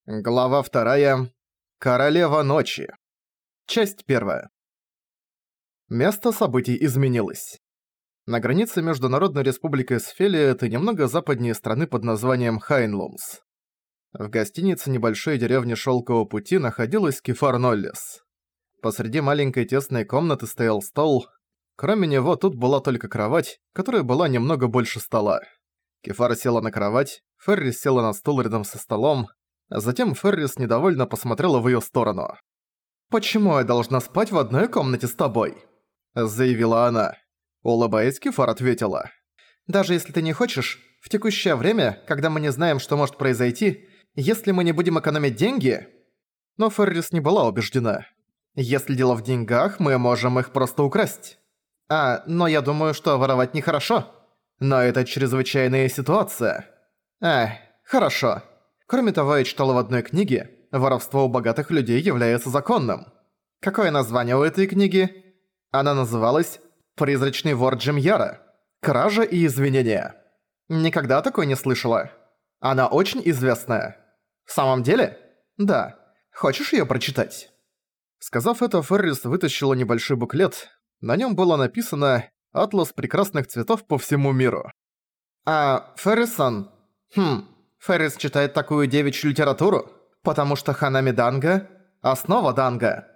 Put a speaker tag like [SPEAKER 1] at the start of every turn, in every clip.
[SPEAKER 1] Глава 2. Королева ночи. Часть 1. Место событий изменилось. На границе между Народной Республикой Сфелиет и немного западнее страны под названием Хайнлумс. В гостинице небольшой деревни Шелкового пути находилась Кефар Ноллис. Посреди маленькой тесной комнаты стоял стол. Кроме него тут была только кровать, которая была немного больше стола. Кефар села на кровать, Феррис села на стул рядом со столом. Затем Феррис недовольно посмотрела в её сторону. «Почему я должна спать в одной комнате с тобой?» – заявила она. Улыбаясь, Кефар ответила. «Даже если ты не хочешь, в текущее время, когда мы не знаем, что может произойти, если мы не будем экономить деньги...» Но Феррис не была убеждена. «Если дело в деньгах, мы можем их просто украсть. Но я думаю, что воровать нехорошо. Но это чрезвычайная ситуация. Хорошо. Кроме того, я читала в одной книге, воровство у богатых людей является законным. Какое название у этой книги? Она называлась «Призрачный вор Джемьяра. Кража и извинения». Никогда такой не слышала. Она очень известная. В самом деле? Да. Хочешь её прочитать? Сказав это, Феррис вытащила небольшой буклет. На нём было написано «Атлас прекрасных цветов по всему миру». Феррисон? Феррис читает такую девичью литературу, потому что Ханами Данго – основа данго.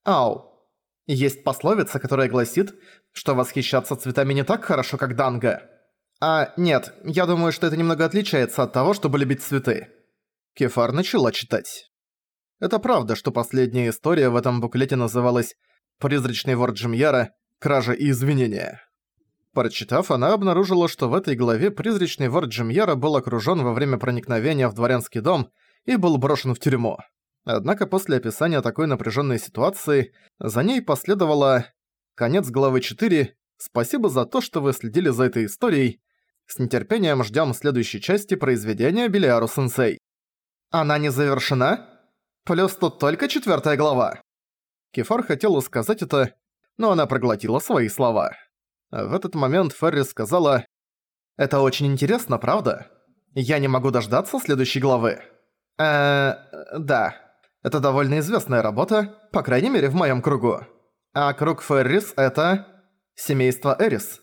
[SPEAKER 1] Есть пословица, которая гласит, что восхищаться цветами не так хорошо, как данго. Нет, я думаю, что это немного отличается от того, чтобы любить цветы. Кефар начала читать. Это правда, что последняя история в этом буклете называлась «Призрачный вор Джемьяра. Кража и извинения». Прочитав, она обнаружила, что в этой главе призрачный вор Джемьяра был окружён во время проникновения в дворянский дом и был брошен в тюрьму. Однако после описания такой напряжённой ситуации, за ней последовало конец главы 4. Спасибо за то, что вы следили за этой историей. С нетерпением ждём следующей части произведения Белиару-сенсей. Она не завершена? Плюс тут только 4 глава. Кефар хотела сказать это, но она проглотила свои слова. В этот момент Феррис сказала: «Это очень интересно, правда? Я не могу дождаться следующей главы». Да. Это довольно известная работа, по крайней мере в моем кругу. А круг Феррис – это... семейство Эрис.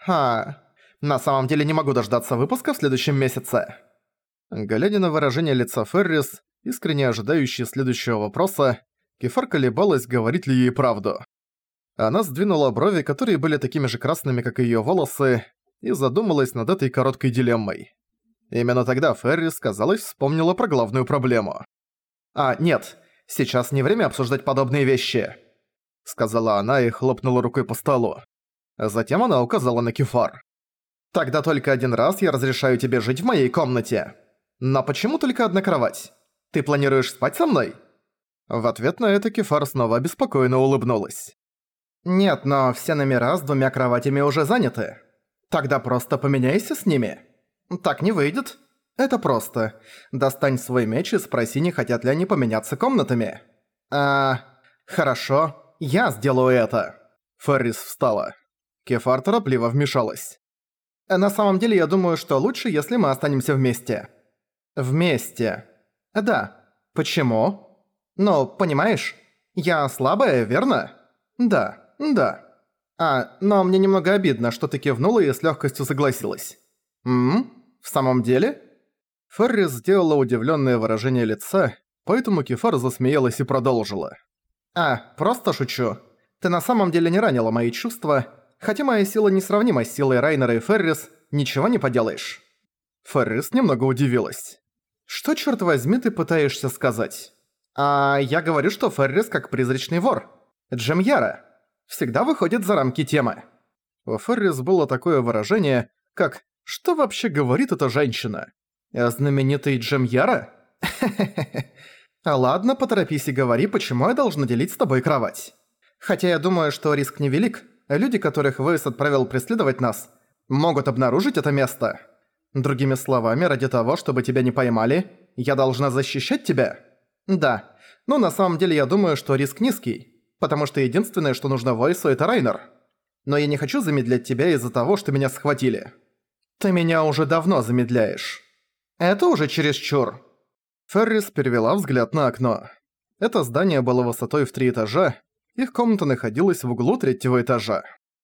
[SPEAKER 1] На самом деле не могу дождаться выпуска в следующем месяце». Глядя на выражение лица Феррис, искренне ожидающей следующего вопроса, Кефар колебалась, говорит ли ей правду. Она сдвинула брови, которые были такими же красными, как и её волосы, и задумалась над этой короткой дилеммой. Именно тогда Феррис, казалось, вспомнила про главную проблему. «Нет, сейчас не время обсуждать подобные вещи», — сказала она и хлопнула рукой по столу. Затем она указала на Кефар. «Тогда только один раз я разрешаю тебе жить в моей комнате. Но почему только одна кровать? Ты планируешь спать со мной?» В ответ на это Кефар снова обеспокоенно улыбнулась. «Нет, но все номера с 2 кроватями уже заняты. Тогда просто поменяйся с ними. Так не выйдет. Это просто. Достань свой меч и спроси, не хотят ли они поменяться комнатами». Хорошо, я сделаю это». Феррис встала. Кефар торопливо вмешалась. «На самом деле, я думаю, что лучше, если мы останемся вместе». «Вместе?» «Да. Почему?» «Ну, понимаешь, я слабая, верно?» «Да. Да. Но мне немного обидно, что ты кивнула и с лёгкостью согласилась». В самом деле?» Феррис сделала удивлённое выражение лица, поэтому Кефар засмеялась и продолжила. Просто шучу. Ты на самом деле не ранила мои чувства, хотя моя сила несравнима с силой Райнера и Феррис, ничего не поделаешь». Феррис немного удивилась. «Что, чёрт возьми, ты пытаешься сказать?» «Я говорю, что Феррис как призрачный вор. Джемьяра. Всегда выходит за рамки темы». У Феррис было такое выражение, как «Что вообще говорит эта женщина? Знаменитый Джемьяра? Ладно, поторопись и говори, почему я должна делить с тобой кровать. Хотя я думаю, что риск невелик, люди, которых Вейс отправил преследовать нас, могут обнаружить это место. Другими словами, ради того, чтобы тебя не поймали, я должна защищать тебя? Да, но на самом деле я думаю, что риск низкий. Потому что единственное, что нужно Войсу, это Райнер. Но я не хочу замедлять тебя из-за того, что меня схватили. Ты меня уже давно замедляешь. Это уже чересчур. Феррис перевела взгляд на окно. Это здание было высотой в 3 этажа, их комната находилась в углу 3-го этажа.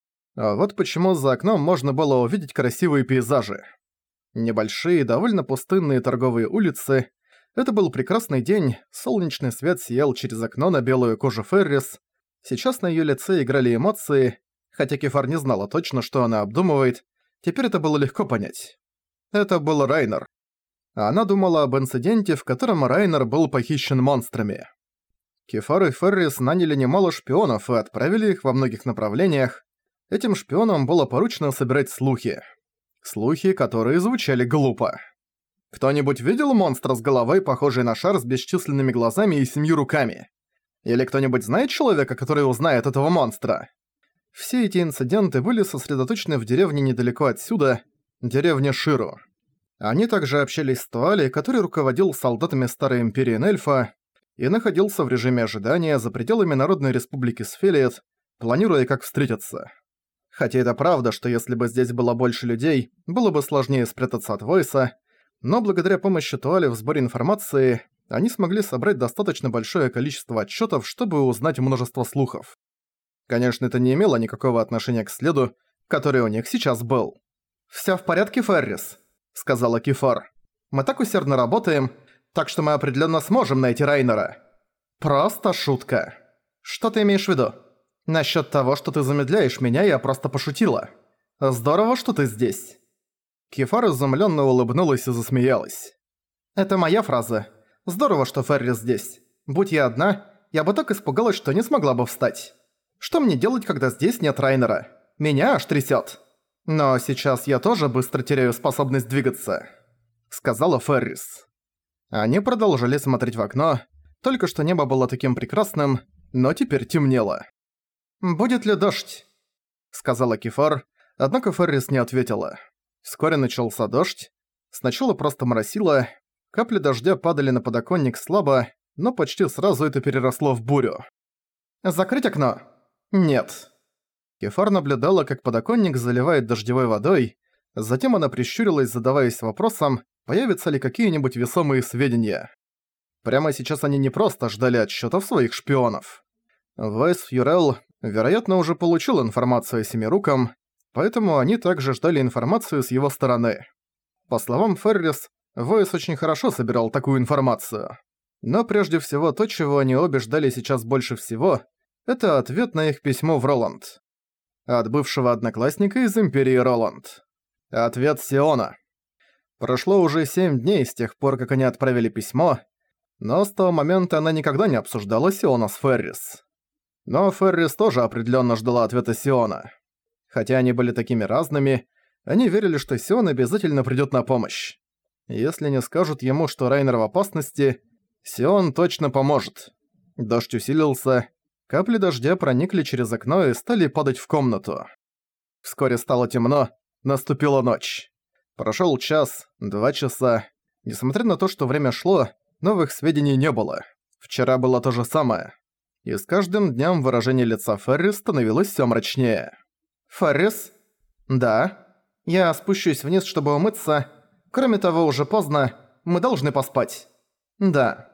[SPEAKER 1] А вот почему за окном можно было увидеть красивые пейзажи. Небольшие, довольно пустынные торговые улицы. Это был прекрасный день, солнечный свет сиял через окно на белую кожу Феррис. Сейчас на её лице играли эмоции, хотя Кефар не знала точно, что она обдумывает. Теперь это было легко понять. Это был Райнер. Она думала об инциденте, в котором Райнер был похищен монстрами. Кефар и Феррис наняли немало шпионов и отправили их во многих направлениях. Этим шпионам было поручено собирать слухи. Слухи, которые звучали глупо. Кто-нибудь видел монстра с головой, похожий на шар с бесчисленными глазами и 7 руками? Или кто-нибудь знает человека, который узнает этого монстра? Все эти инциденты были сосредоточены в деревне недалеко отсюда, деревне Ширу. Они также общались с Туали, который руководил солдатами Старой Империи Нельфа и находился в режиме ожидания за пределами Народной Республики Сфелиет, планируя, как встретиться. Хотя это правда, что если бы здесь было больше людей, было бы сложнее спрятаться от Войса, но благодаря помощи Туали в сборе информации, они смогли собрать достаточно большое количество отчетов, чтобы узнать множество слухов. Конечно, это не имело никакого отношения к следу, который у них сейчас был. «Всё в порядке, Феррис», — сказала Кефар. «Мы так усердно работаем, так что мы определенно сможем найти Райнера». «Просто шутка. Что ты имеешь в виду? Насчёт того, что ты замедляешь меня, я просто пошутила. Здорово, что ты здесь». Кефар изумлённо улыбнулась и засмеялась. «Это моя фраза. Здорово, что Феррис здесь. Будь я одна, я бы так испугалась, что не смогла бы встать. Что мне делать, когда здесь нет Райнера? Меня аж трясёт. Но сейчас я тоже быстро теряю способность двигаться», — сказала Феррис. Они продолжили смотреть в окно. Только что небо было таким прекрасным, но теперь темнело. «Будет ли дождь?» — сказала Кефар, однако Феррис не ответила. Вскоре начался дождь. Сначала просто моросило, капли дождя падали на подоконник слабо, но почти сразу это переросло в бурю. «Закрыть окно?» «Нет». Кефар наблюдала, как подоконник заливает дождевой водой, затем она прищурилась, задаваясь вопросом, появятся ли какие-нибудь весомые сведения. Прямо сейчас они не просто ждали отчётов своих шпионов. Вайс Фьюрелл, вероятно, уже получил информацию о Семируком, поэтому они также ждали информацию с его стороны. По словам Феррис, Вайс очень хорошо собирал такую информацию. Но прежде всего то, чего они обе ждали сейчас больше всего, это ответ на их письмо в Роланд. От бывшего одноклассника из Империи Роланд. Ответ Сиона. Прошло уже 7 дней с тех пор, как они отправили письмо, но с того момента она никогда не обсуждала Сиона с Феррис. Но Феррис тоже определенно ждала ответа Сиона. Хотя они были такими разными, они верили, что Сион обязательно придёт на помощь. Если не скажут ему, что Райнер в опасности, Сион точно поможет. Дождь усилился, капли дождя проникли через окно и стали падать в комнату. Вскоре стало темно, наступила ночь. Прошёл час, 2 часа. Несмотря на то, что время шло, новых сведений не было. Вчера было то же самое. И с каждым днем выражение лица Феррис становилось всё мрачнее. «Феррис?» «Да. Я спущусь вниз, чтобы умыться. Кроме того, уже поздно. Мы должны поспать». «Да.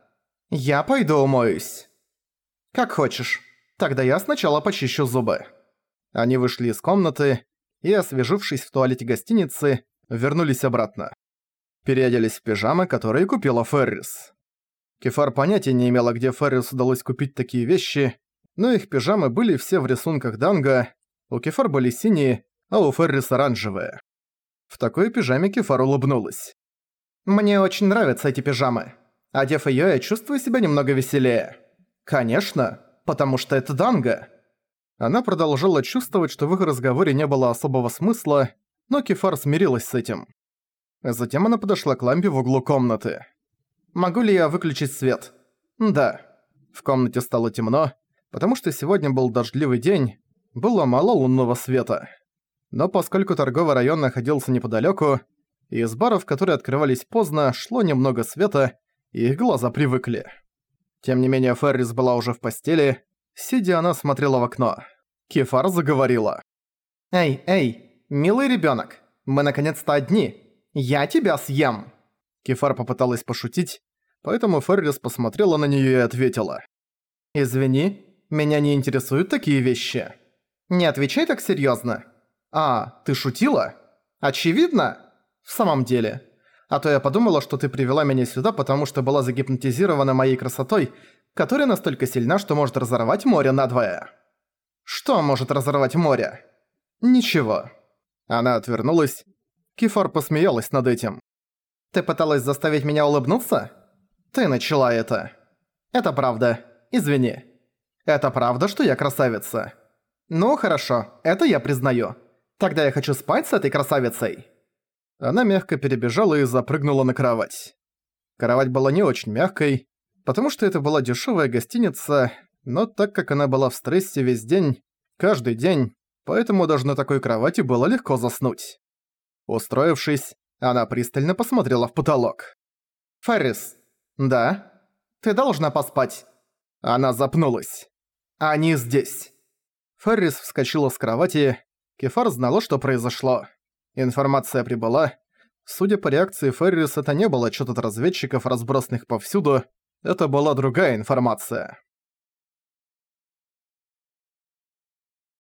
[SPEAKER 1] Я пойду умоюсь». «Как хочешь. Тогда я сначала почищу зубы». Они вышли из комнаты и, освежившись в туалете гостиницы, вернулись обратно. Переоделись в пижамы, которые купила Феррис. Кефар понятия не имела, где Феррис удалось купить такие вещи, но их пижамы были все в рисунках Данго, у Кефар были синие, а у Феррис оранжевые. В такой пижаме Кефар улыбнулась. «Мне очень нравятся эти пижамы. Одев её, я чувствую себя немного веселее. Конечно, потому что это Данго». Она продолжала чувствовать, что в их разговоре не было особого смысла, но Кефар смирилась с этим. Затем она подошла к лампе в углу комнаты. «Могу ли я выключить свет?» «Да». В комнате стало темно, потому что сегодня был дождливый день, было мало лунного света. Но поскольку торговый район находился неподалёку, и из баров, которые открывались поздно, шло немного света, и их глаза привыкли. Тем не менее, Феррис была уже в постели. Сидя, она смотрела в окно. Кефар заговорила. «Эй, эй, милый ребёнок, мы наконец-то одни. Я тебя съем!» Кефар попыталась пошутить, поэтому Феррис посмотрела на неё и ответила. «Извини, меня не интересуют такие вещи. Не отвечай так серьёзно. А, ты шутила? Очевидно? В самом деле. А то я подумала, что ты привела меня сюда, потому что была загипнотизирована моей красотой, которая настолько сильна, что может разорвать море надвое». «Что может разорвать море?» «Ничего». Она отвернулась. Кефар посмеялась над этим. «Ты пыталась заставить меня улыбнуться? Ты начала это. Это правда. Извини. Это правда, что я красавица? Ну, хорошо, это я признаю. Тогда я хочу спать с этой красавицей». Она мягко перебежала и запрыгнула на кровать. Кровать была не очень мягкой, потому что это была дешевая гостиница, но так как она была в стрессе весь день, каждый день, поэтому даже на такой кровати было легко заснуть. Устроившись, она пристально посмотрела в потолок. «Феррис». «Да?» «Ты должна поспать». Она запнулась. «Они здесь». Феррис вскочила с кровати. Кефар знала, что произошло. Информация прибыла. Судя по реакции Феррис, это не был отчёт от разведчиков, разбросанных повсюду. Это была другая информация.